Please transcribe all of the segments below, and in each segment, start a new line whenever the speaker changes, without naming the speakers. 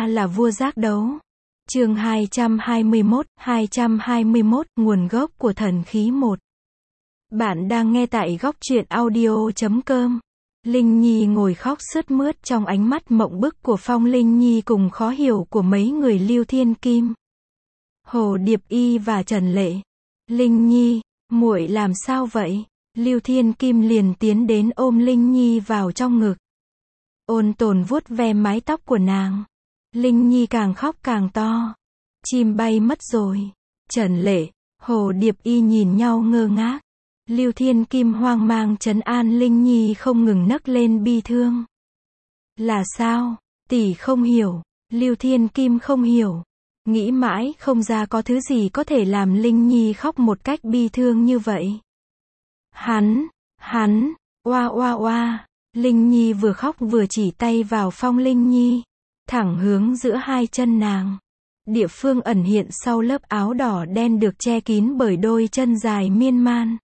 ta là vua giác đấu. Chương 221, nguồn gốc của thần khí 1. Bạn đang nghe tại góc truyện audio.com. Linh Nhi ngồi khóc sướt mướt trong ánh mắt mộng bức của Phong Linh Nhi cùng khó hiểu của mấy người Lưu Thiên Kim, Hồ Điệp Y và Trần Lệ. Linh Nhi, muội làm sao vậy? Lưu Thiên Kim liền tiến đến ôm Linh Nhi vào trong ngực, ôn tồn vuốt ve mái tóc của nàng. Linh Nhi càng khóc càng to. Chim bay mất rồi. Trần Lệ, Hồ Điệp Y nhìn nhau ngơ ngác. Lưu Thiên Kim hoang mang trấn an Linh Nhi không ngừng nấc lên bi thương. Là sao? Tỷ không hiểu. Lưu Thiên Kim không hiểu. Nghĩ mãi không ra có thứ gì có thể làm Linh Nhi khóc một cách bi thương như vậy. Hắn, oa oa oa. Linh Nhi vừa khóc vừa chỉ tay vào Phong Linh Nhi, thẳng hướng giữa hai chân nàng. Địa phương ẩn hiện sau lớp áo đỏ đen được che kín bởi đôi chân dài miên man.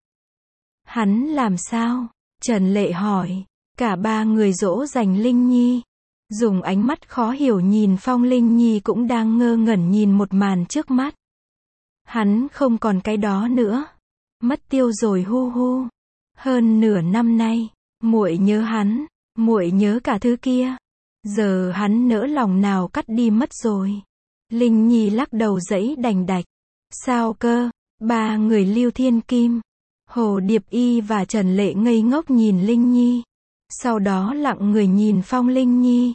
Hắn làm sao? Trần Lệ hỏi. Cả ba người dỗ dành Linh Nhi, dùng ánh mắt khó hiểu nhìn Phong Linh Nhi cũng đang ngơ ngẩn nhìn một màn trước mắt. Hắn không còn cái đó nữa. Mất tiêu rồi hu hu. Hơn nửa năm nay, muội nhớ hắn, muội nhớ cả thứ kia. Giờ hắn nỡ lòng nào cắt đi mất rồi. Linh Nhi lắc đầu giãy đành đạch. Sao cơ? Ba người Lưu Thiên Kim, Hồ Điệp Y và Trần Lệ ngây ngốc nhìn Linh Nhi. Sau đó lặng người nhìn Phong Linh Nhi.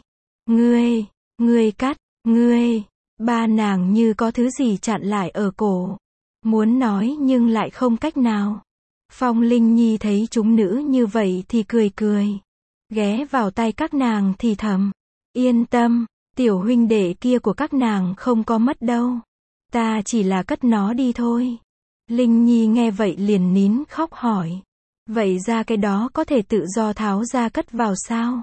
Ngươi cắt, ngươi. Ba nàng như có thứ gì chặn lại ở cổ. Muốn nói nhưng lại không cách nào. Phong Linh Nhi thấy chúng nữ như vậy thì cười. Ghé vào tay các nàng thì thầm. Yên tâm, tiểu huynh đệ kia của các nàng không có mất đâu. Ta chỉ là cất nó đi thôi. Linh Nhi nghe vậy liền nín khóc hỏi. Vậy ra cái đó có thể tự do tháo ra cất vào sao?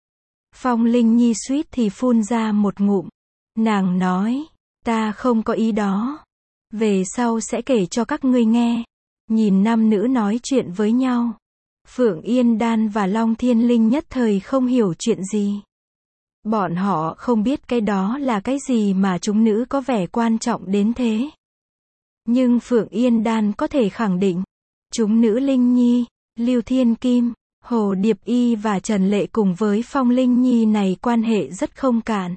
Phong Linh Nhi suýt thì phun ra một ngụm. Nàng nói, ta không có ý đó. Về sau sẽ kể cho các ngươi nghe. Nhìn nam nữ nói chuyện với nhau, Phượng Yên Đan và Long Thiên Linh nhất thời không hiểu chuyện gì. Bọn họ không biết cái đó là cái gì mà chúng nữ có vẻ quan trọng đến thế. Nhưng Phượng Yên Đan có thể khẳng định, chúng nữ Linh Nhi, Lưu Thiên Kim, Hồ Điệp Y và Trần Lệ cùng với Phong Linh Nhi này quan hệ rất không cạn.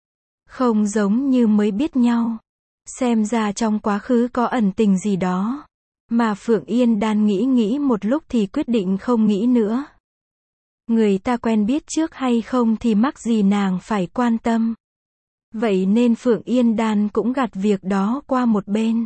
Không giống như mới biết nhau. Xem ra trong quá khứ có ẩn tình gì đó. Mà Phượng Yên Đan nghĩ một lúc thì quyết định không nghĩ nữa. Người ta quen biết trước hay không thì mắc gì nàng phải quan tâm. Vậy nên Phượng Yên Đan cũng gạt việc đó qua một bên.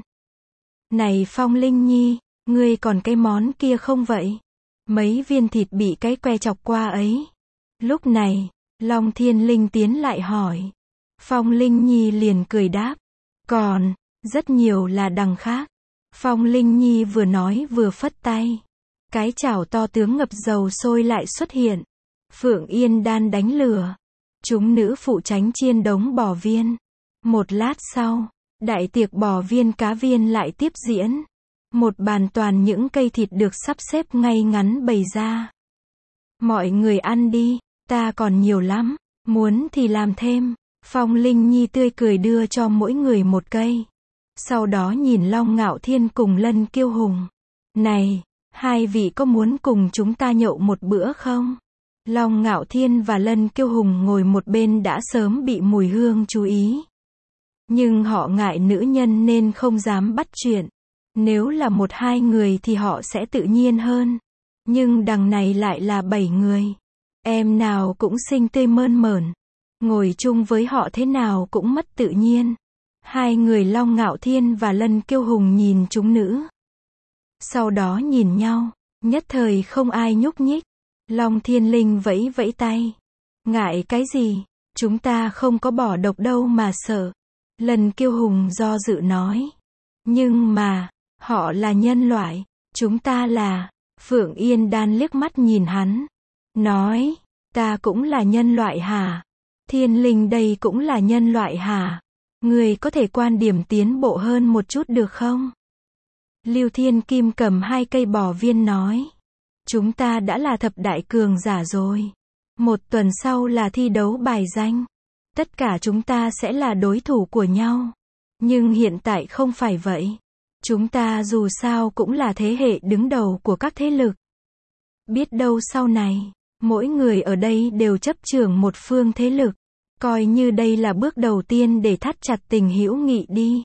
Này Phong Linh Nhi, ngươi còn cái món kia không vậy? Mấy viên thịt bị cái que chọc qua ấy. Lúc này, Long Thiên Linh tiến lại hỏi. Phong Linh Nhi liền cười đáp. Còn, rất nhiều là đằng khác. Phong Linh Nhi vừa nói vừa phất tay. Cái chảo to tướng ngập dầu sôi lại xuất hiện. Phượng Yên Đan đánh lửa. Chúng nữ phụ tránh chiên đống bò viên. Một lát sau, đại tiệc bò viên cá viên lại tiếp diễn. Một bàn toàn những cây thịt được sắp xếp ngay ngắn bày ra. Mọi người ăn đi, ta còn nhiều lắm, muốn thì làm thêm. Phong Linh Nhi tươi cười đưa cho mỗi người một cây. Sau đó nhìn Long Ngạo Thiên cùng Lân Kiêu Hùng. Này, hai vị có muốn cùng chúng ta nhậu một bữa không? Long Ngạo Thiên và Lân Kiêu Hùng ngồi một bên đã sớm bị mùi hương chú ý. Nhưng họ ngại nữ nhân nên không dám bắt chuyện. Nếu là một hai người thì họ sẽ tự nhiên hơn. Nhưng đằng này lại là 7 người. Em nào cũng xinh tươi mơn mởn. Ngồi chung với họ thế nào cũng mất tự nhiên. Hai người Long Ngạo Thiên và Lân Kiêu Hùng nhìn chúng nữ. Sau đó nhìn nhau, nhất thời không ai nhúc nhích. Long Thiên Linh vẫy vẫy tay. Ngại cái gì, chúng ta không có bỏ độc đâu mà sợ. Lân Kiêu Hùng do dự nói. Nhưng mà, họ là nhân loại, chúng ta là. Phượng Yên Đan liếc mắt nhìn hắn. Nói, ta cũng là nhân loại hả? Thiên Linh đây cũng là nhân loại hả? Người có thể quan điểm tiến bộ hơn một chút được không? Lưu Thiên Kim cầm 2 cây bò viên nói. Chúng ta đã là thập đại cường giả rồi. 1 tuần sau là thi đấu bài danh. Tất cả chúng ta sẽ là đối thủ của nhau. Nhưng hiện tại không phải vậy. Chúng ta dù sao cũng là thế hệ đứng đầu của các thế lực. Biết đâu sau này, mỗi người ở đây đều chấp trưởng một phương thế lực. Coi như đây là bước đầu tiên để thắt chặt tình hữu nghị đi.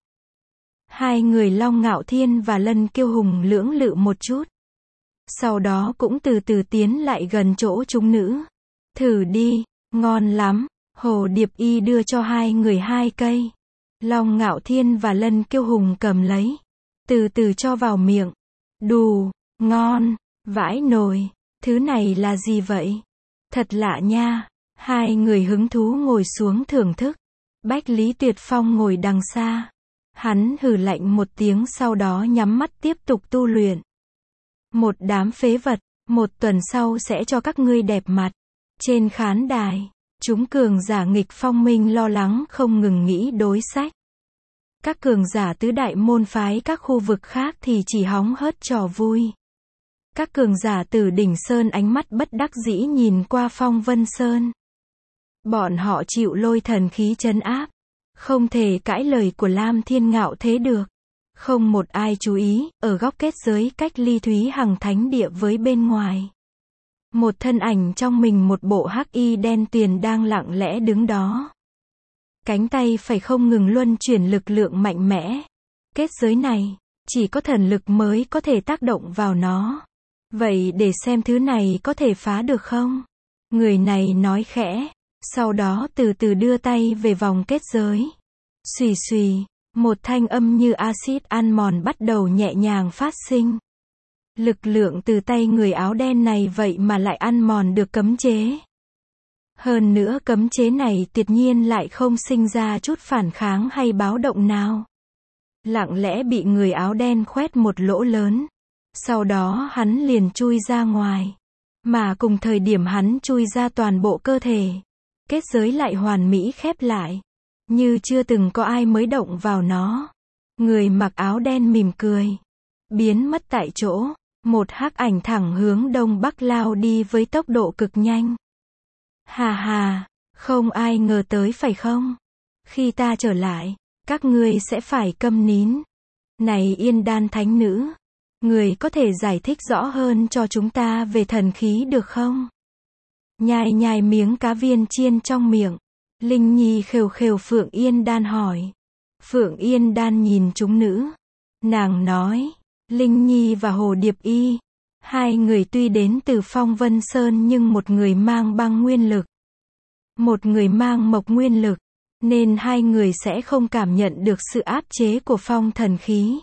Hai người Long Ngạo Thiên và Lân Kiêu Hùng lưỡng lự một chút. Sau đó cũng từ từ tiến lại gần chỗ chúng nữ. Thử đi, ngon lắm. Hồ Điệp Y đưa cho hai người 2 cây. Long Ngạo Thiên và Lân Kiêu Hùng cầm lấy. Từ từ cho vào miệng. Đù, ngon, vãi nồi. Thứ này là gì vậy? Thật lạ nha. Hai người hứng thú ngồi xuống thưởng thức. Bách Lý Tuyệt Phong ngồi đằng xa. Hắn hừ lạnh một tiếng sau đó nhắm mắt tiếp tục tu luyện. Một đám phế vật, 1 tuần sau sẽ cho các ngươi đẹp mặt. Trên khán đài, chúng cường giả nghịch phong minh lo lắng không ngừng nghĩ đối sách. Các cường giả tứ đại môn phái các khu vực khác thì chỉ hóng hớt trò vui. Các cường giả từ đỉnh Sơn ánh mắt bất đắc dĩ nhìn qua Phong Vân Sơn. Bọn họ chịu lôi thần khí trấn áp. Không thể cãi lời của Lam Thiên Ngạo Thế được. Không một ai chú ý, ở góc kết giới cách ly Thúy Hằng Thánh Địa với bên ngoài. Một thân ảnh trong mình một bộ hắc y đen tuyền đang lặng lẽ đứng đó. Cánh tay phải không ngừng luân chuyển lực lượng mạnh mẽ. Kết giới này, chỉ có thần lực mới có thể tác động vào nó. Vậy để xem thứ này có thể phá được không? Người này nói khẽ, sau đó từ từ đưa tay về vòng kết giới. Xùy xùy, một thanh âm như axit ăn mòn bắt đầu nhẹ nhàng phát sinh. Lực lượng từ tay người áo đen này vậy mà lại ăn mòn được cấm chế. Hơn nữa cấm chế này tuyệt nhiên lại không sinh ra chút phản kháng hay báo động nào. Lặng lẽ bị người áo đen khoét một lỗ lớn. Sau đó hắn liền chui ra ngoài. Mà cùng thời điểm hắn chui ra toàn bộ cơ thể. Kết giới lại hoàn mỹ khép lại. Như chưa từng có ai mới động vào nó. Người mặc áo đen mỉm cười. Biến mất tại chỗ. Một hắc ảnh thẳng hướng đông bắc lao đi với tốc độ cực nhanh. Hà hà, không ai ngờ tới phải không? Khi ta trở lại, các ngươi sẽ phải câm nín. Này Yên Đan Thánh Nữ, người có thể giải thích rõ hơn cho chúng ta về thần khí được không? Nhai nhai miếng cá viên chiên trong miệng. Linh Nhi khều khều Phượng Yên Đan hỏi. Phượng Yên Đan nhìn chúng nữ. Nàng nói, Linh Nhi và Hồ Điệp Y, hai người tuy đến từ Phong Vân Sơn nhưng một người mang băng nguyên lực, một người mang mộc nguyên lực, nên hai người sẽ không cảm nhận được sự áp chế của phong thần khí.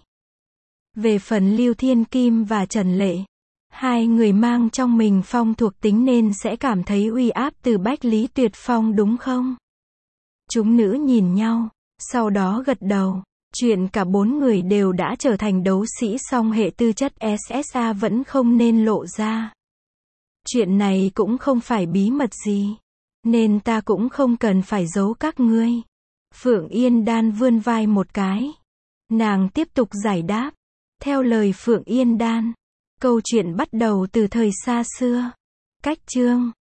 Về phần Lưu Thiên Kim và Trần Lệ, hai người mang trong mình phong thuộc tính nên sẽ cảm thấy uy áp từ Bách Lý Tuyệt Phong đúng không? Chúng nữ nhìn nhau, sau đó gật đầu. Chuyện cả 4 người đều đã trở thành đấu sĩ song hệ tư chất SSA vẫn không nên lộ ra. Chuyện này cũng không phải bí mật gì, nên ta cũng không cần phải giấu các ngươi. Phượng Yên Đan vươn vai một cái. Nàng tiếp tục giải đáp. Theo lời Phượng Yên Đan, câu chuyện bắt đầu từ thời xa xưa. Cách chương